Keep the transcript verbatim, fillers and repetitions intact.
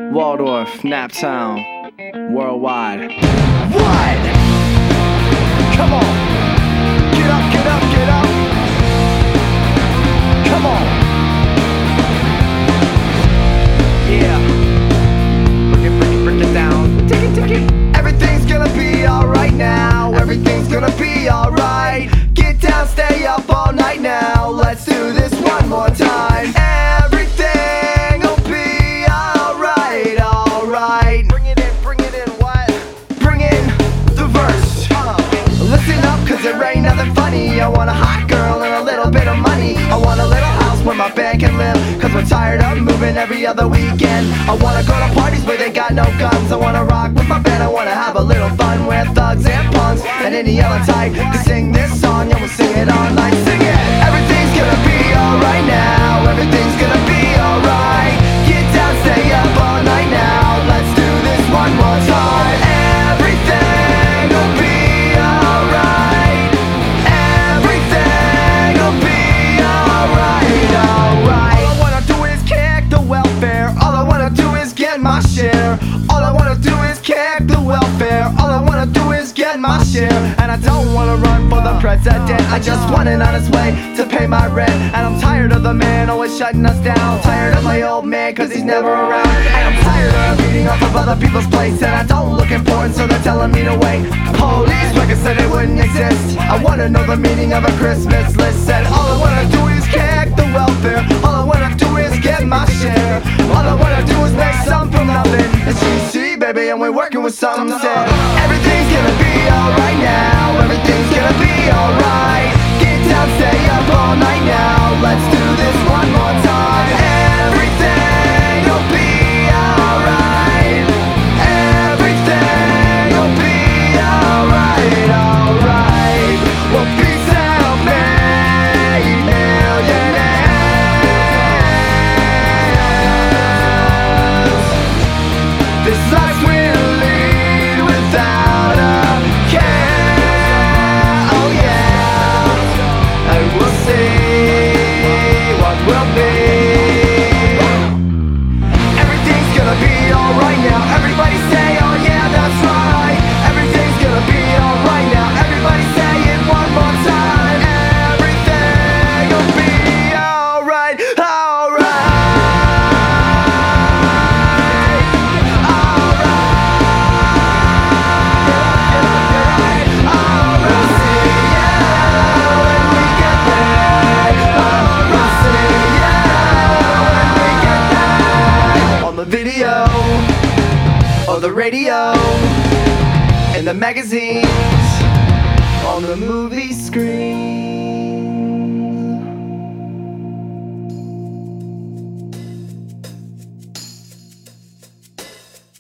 Waldorf, Naptown, worldwide. What? Come on. Get up, get up, get up. Come on. Yeah. Break it, break it, break it down. Take it, take it. Everything's gonna be alright now. Everything's gonna be alright. Get down, stay up all night now. Let's do this one more time. Everything will be alright, alright. Bring it in, bring it in, what? Bring in the verse. uh, Listen up, cause there ain't nothing funny. I want a hot girl and a little bit of money. I want a little house where my band can live, cause we're tired of moving every other weekend. I wanna go to parties where they got no guns. I wanna rock with my band, I wanna have a little fun with thugs and punks and any other type to sing this song, and we'll sing it all night. Sing it! Everything's gonna be alright now. Everything's gonna be alright. Get down, stay up all night now. Let's do this one more time. Everything will be alright. Everything will be alright, alright. All I wanna do is kick the welfare. All I wanna do is get my share. All I wanna do is kick the welfare. All I wanna do is get my share. And I don't wanna run for the president. I just want an honest way to pay my rent. And I'm tired of the man always shutting us down. Tired of my old man cause he's never around. And I'm tired of eating off of other people's plates. And I don't look important so they're telling me to wait. Police records said it wouldn't exist. I wanna know the meaning of a Christmas list. Said all I wanna do is kick the welfare. All I wanna do is get my share. All I wanna do is make some from nothing. It's G C baby and we're working with something. Said everything's gonna be alright now. Everything's gonna be alright. Get down, stay up all night now. Let's do this one more time. Everything will be alright. Everything will be alright, alright. We'll be self-made millionaires. This life will lead without a care. Oh yeah. And we'll see what will be. Everything's gonna be alright now. Everybody say, oh yeah, that's right. Everything's gonna be alright now. Everybody say it one more time. Everything will be alright, alright. Video, or the radio, in the magazines, on the movie screen.